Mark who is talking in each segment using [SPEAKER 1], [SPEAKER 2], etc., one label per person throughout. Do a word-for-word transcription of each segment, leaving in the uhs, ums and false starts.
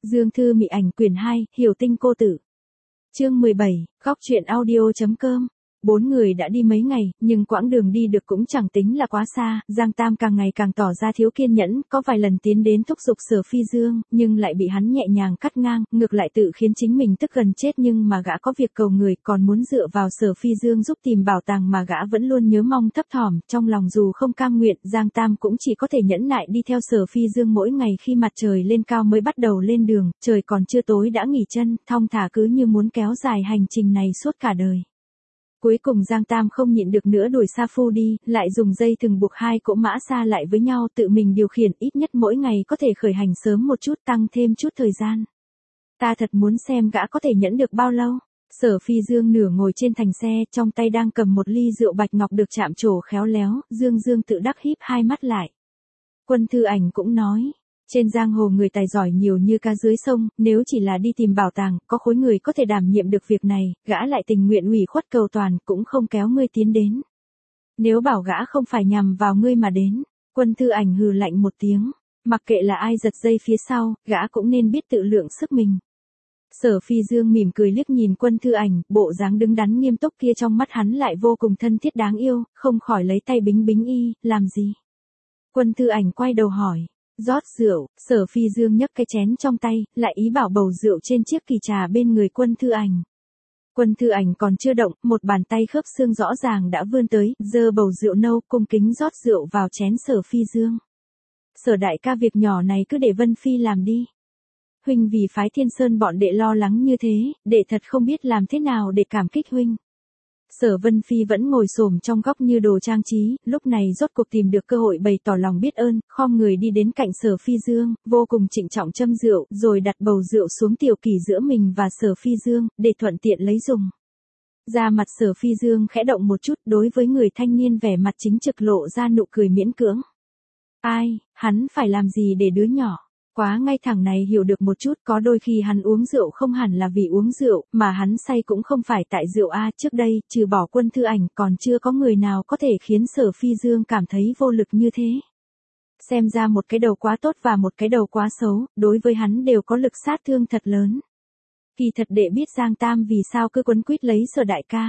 [SPEAKER 1] Dương Thư Mị Ảnh quyển hai, Hiểu Tinh Cô Tử. Chương mười bảy, góc truyện audio.com. Bốn người đã đi mấy ngày, nhưng quãng đường đi được cũng chẳng tính là quá xa, Giang Tam càng ngày càng tỏ ra thiếu kiên nhẫn, có vài lần tiến đến thúc giục Sở Phi Dương, nhưng lại bị hắn nhẹ nhàng cắt ngang, ngược lại tự khiến chính mình tức gần chết, nhưng mà gã có việc cầu người, còn muốn dựa vào Sở Phi Dương giúp tìm bảo tàng mà gã vẫn luôn nhớ mong thấp thỏm, trong lòng dù không cam nguyện, Giang Tam cũng chỉ có thể nhẫn nại đi theo Sở Phi Dương mỗi ngày khi mặt trời lên cao mới bắt đầu lên đường, trời còn chưa tối đã nghỉ chân, thong thả cứ như muốn kéo dài hành trình này suốt cả đời. Cuối cùng Giang Tam không nhịn được nữa đuổi Sa Phu đi, lại dùng dây thừng buộc hai cỗ mã xa lại với nhau, tự mình điều khiển, ít nhất mỗi ngày có thể khởi hành sớm một chút, tăng thêm chút thời gian. Ta thật muốn xem gã có thể nhẫn được bao lâu. Sở Phi Dương nửa ngồi trên thành xe, trong tay đang cầm một ly rượu bạch ngọc được chạm trổ khéo léo, Dương Dương tự đắc híp hai mắt lại. Quân Thư Ảnh cũng nói, trên giang hồ người tài giỏi nhiều như cá dưới sông, nếu chỉ là đi tìm bảo tàng, có khối người có thể đảm nhiệm được việc này, gã lại tình nguyện ủy khuất cầu toàn, cũng không kéo ngươi tiến đến. Nếu bảo gã không phải nhằm vào ngươi mà đến, Quân Thư Ảnh hừ lạnh một tiếng, mặc kệ là ai giật dây phía sau, gã cũng nên biết tự lượng sức mình. Sở Phi Dương mỉm cười liếc nhìn Quân Thư Ảnh, bộ dáng đứng đắn nghiêm túc kia trong mắt hắn lại vô cùng thân thiết đáng yêu, không khỏi lấy tay bính bính y, làm gì? Quân Thư Ảnh quay đầu hỏi. Rót rượu, Sở Phi Dương nhấc cái chén trong tay, lại ý bảo bầu rượu trên chiếc kỳ trà bên người Quân Thư Ảnh. Quân Thư Ảnh còn chưa động, một bàn tay khớp xương rõ ràng đã vươn tới, giơ bầu rượu nâu cung kính rót rượu vào chén Sở Phi Dương. Sở đại ca, việc nhỏ này cứ để Vân Phi làm đi. Huynh vì phái Thiên Sơn bọn đệ lo lắng như thế, đệ thật không biết làm thế nào để cảm kích huynh. Sở Vân Phi vẫn ngồi xổm trong góc như đồ trang trí, lúc này rốt cuộc tìm được cơ hội bày tỏ lòng biết ơn, khom người đi đến cạnh Sở Phi Dương, vô cùng trịnh trọng châm rượu, rồi đặt bầu rượu xuống tiểu kỳ giữa mình và Sở Phi Dương, để thuận tiện lấy dùng. Da mặt Sở Phi Dương khẽ động một chút, đối với người thanh niên vẻ mặt chính trực lộ ra nụ cười miễn cưỡng. Ai, hắn phải làm gì để đứa nhỏ? Quá ngay thẳng này hiểu được một chút, có đôi khi hắn uống rượu không hẳn là vì uống rượu, mà hắn say cũng không phải tại rượu a. Trước đây, trừ bỏ Quân Thư Ảnh, còn chưa có người nào có thể khiến Sở Phi Dương cảm thấy vô lực như thế. Xem ra một cái đầu quá tốt và một cái đầu quá xấu, đối với hắn đều có lực sát thương thật lớn. Kỳ thật đệ biết Giang Tam vì sao cứ quấn quýt lấy Sở đại ca.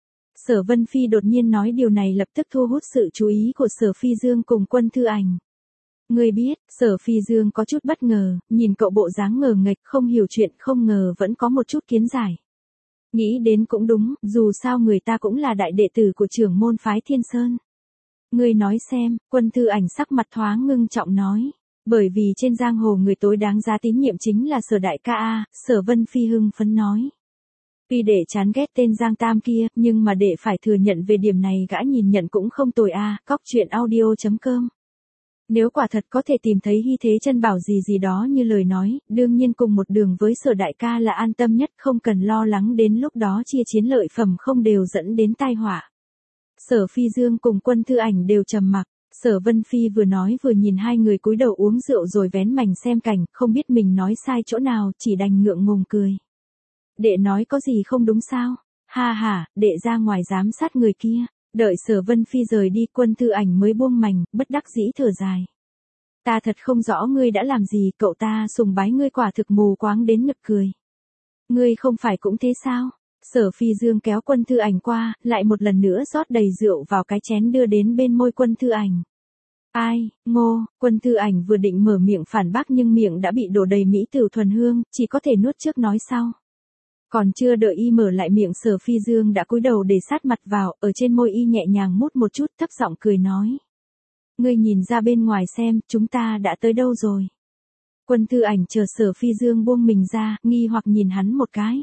[SPEAKER 1] Sở Vân Phi đột nhiên nói điều này lập tức thu hút sự chú ý của Sở Phi Dương cùng Quân Thư Ảnh. Ngươi biết, Sở Phi Dương có chút bất ngờ, nhìn cậu bộ dáng ngờ nghệch, không hiểu chuyện, không ngờ vẫn có một chút kiến giải. Nghĩ đến cũng đúng, dù sao người ta cũng là đại đệ tử của trưởng môn phái Thiên Sơn. Ngươi nói xem, Quân Thư Ảnh sắc mặt thoáng ngưng trọng nói. Bởi vì trên giang hồ người tối đáng giá tín nhiệm chính là Sở đại ca a. Sở Vân Phi hưng phấn nói. Tuy đệ chán ghét tên Giang Tam kia, nhưng mà đệ phải thừa nhận về điểm này gã nhìn nhận cũng không tồi a. Góc truyện audio.com. Nếu quả thật có thể tìm thấy hy thế chân bảo gì gì đó như lời nói, đương nhiên cùng một đường với Sở đại ca là an tâm nhất, không cần lo lắng đến lúc đó chia chiến lợi phẩm không đều dẫn đến tai họa. Sở Phi Dương cùng Quân Thư Ảnh đều trầm mặc, Sở Vân Phi vừa nói vừa nhìn hai người cúi đầu uống rượu rồi vén mành xem cảnh, không biết mình nói sai chỗ nào, chỉ đành ngượng ngùng cười. Đệ nói có gì không đúng sao? Ha ha, đệ ra ngoài giám sát người kia. Đợi Sở Vân Phi rời đi, Quân Thư Ảnh mới buông mành, bất đắc dĩ thở dài. Ta thật không rõ ngươi đã làm gì, cậu ta sùng bái ngươi quả thực mù quáng đến nực cười. Ngươi không phải cũng thế sao? Sở Phi Dương kéo Quân Thư Ảnh qua, lại một lần nữa rót đầy rượu vào cái chén đưa đến bên môi Quân Thư Ảnh. Ai, ngô, Quân Thư Ảnh vừa định mở miệng phản bác nhưng miệng đã bị đổ đầy mỹ tửu thuần hương, chỉ có thể nuốt trước nói sau. Còn chưa đợi y mở lại miệng, Sở Phi Dương đã cúi đầu để sát mặt vào, ở trên môi y nhẹ nhàng mút một chút, thấp giọng cười nói. Ngươi nhìn ra bên ngoài xem, chúng ta đã tới đâu rồi. Quân Thư Ảnh chờ Sở Phi Dương buông mình ra, nghi hoặc nhìn hắn một cái.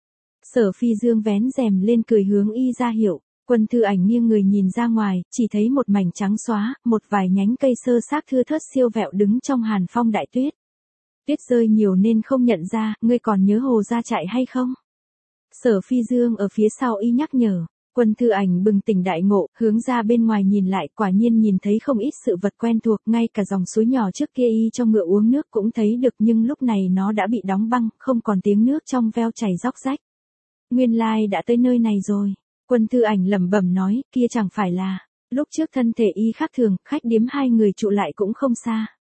[SPEAKER 1] Sở Phi Dương vén rèm lên cười hướng y ra hiệu, Quân Thư Ảnh nghiêng người nhìn ra ngoài, chỉ thấy một mảnh trắng xóa, một vài nhánh cây sơ xác thưa thớt siêu vẹo đứng trong hàn phong đại tuyết. Tuyết rơi nhiều nên không nhận ra, ngươi còn nhớ Hồ Gia Trại hay không? Sở Phi Dương ở phía sau y nhắc nhở, Quân Thư Ảnh bừng tỉnh đại ngộ, hướng ra bên ngoài nhìn lại, quả nhiên nhìn thấy không ít sự vật quen thuộc, ngay cả dòng suối nhỏ trước kia y cho ngựa uống nước cũng thấy được, nhưng lúc này nó đã bị đóng băng, không còn tiếng nước trong veo chảy róc rách. Nguyên lai đã tới nơi này rồi. Quân Thư Ảnh lẩm bẩm nói, kia chẳng phải là, lúc trước thân thể y khác thường, khách điếm hai người trụ lại cũng không xa.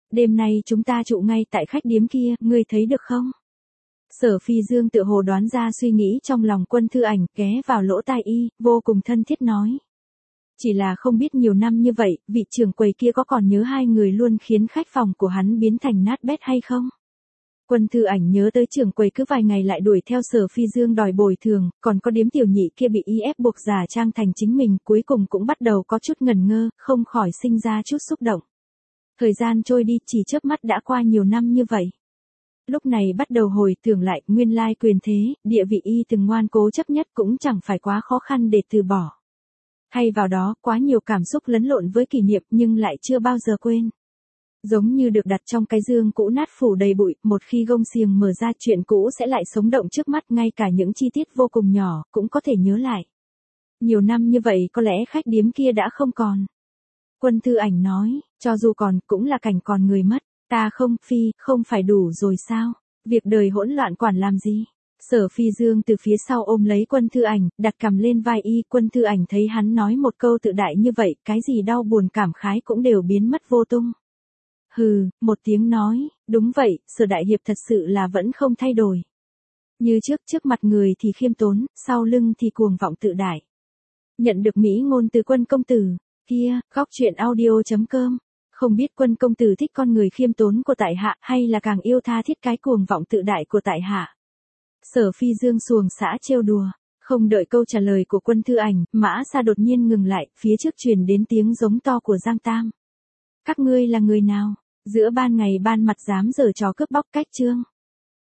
[SPEAKER 1] đêm nay chúng ta trụ ngay tại khách điếm kia, ngươi thấy được không? Sở Phi Dương tự hồ đoán ra suy nghĩ trong lòng Quân Thư Ảnh, ghé vào lỗ tai y, vô cùng thân thiết nói. Chỉ là không biết nhiều năm như vậy, vị trưởng quầy kia có còn nhớ hai người luôn khiến khách phòng của hắn biến thành nát bét hay không? Quân Thư Ảnh nhớ tới trưởng quầy cứ vài ngày lại đuổi theo Sở Phi Dương đòi bồi thường, còn có điếm tiểu nhị kia bị y ép buộc giả trang thành chính mình, cuối cùng cũng bắt đầu có chút ngần ngơ, không khỏi sinh ra chút xúc động. Thời gian trôi đi, chỉ chớp mắt đã qua nhiều năm như vậy. Lúc này bắt đầu hồi tưởng lại, nguyên lai quyền thế, địa vị y từng ngoan cố chấp nhất cũng chẳng phải quá khó khăn để từ bỏ. Thay vào đó, quá nhiều cảm xúc lẫn lộn với kỷ niệm nhưng lại chưa bao giờ quên. Giống như được đặt trong cái dương cũ nát phủ đầy bụi, một khi gông xiềng mở ra chuyện cũ sẽ lại sống động trước mắt, ngay cả những chi tiết vô cùng nhỏ, cũng có thể nhớ lại. Nhiều năm như vậy có lẽ khách điếm kia đã không còn. Quân Thư Ảnh nói, cho dù còn, cũng là cảnh còn người mất. Ta không, Phi, không phải đủ rồi sao? Việc đời hỗn loạn quản làm gì? Sở Phi Dương từ phía sau ôm lấy Quân Thư Ảnh, đặt cằm lên vai y. Quân Thư Ảnh thấy hắn nói một câu tự đại như vậy, cái gì đau buồn cảm khái cũng đều biến mất vô tung. Hừ, một tiếng nói, đúng vậy, Sở đại hiệp thật sự là vẫn không thay đổi. Như trước, trước mặt người thì khiêm tốn, sau lưng thì cuồng vọng tự đại. Nhận được mỹ ngôn từ Quân công tử, kia, góc truyện audio chấm com. Không biết Quân công tử thích con người khiêm tốn của tại hạ hay là càng yêu tha thiết cái cuồng vọng tự đại của tại hạ. Sở Phi Dương xuồng xã trêu đùa, không đợi câu trả lời của Quân Thư Ảnh, mã xa đột nhiên ngừng lại, phía trước truyền đến tiếng giống to của Giang Tam. Các ngươi là người nào? Giữa ban ngày ban mặt dám giở trò cướp bóc cách trương.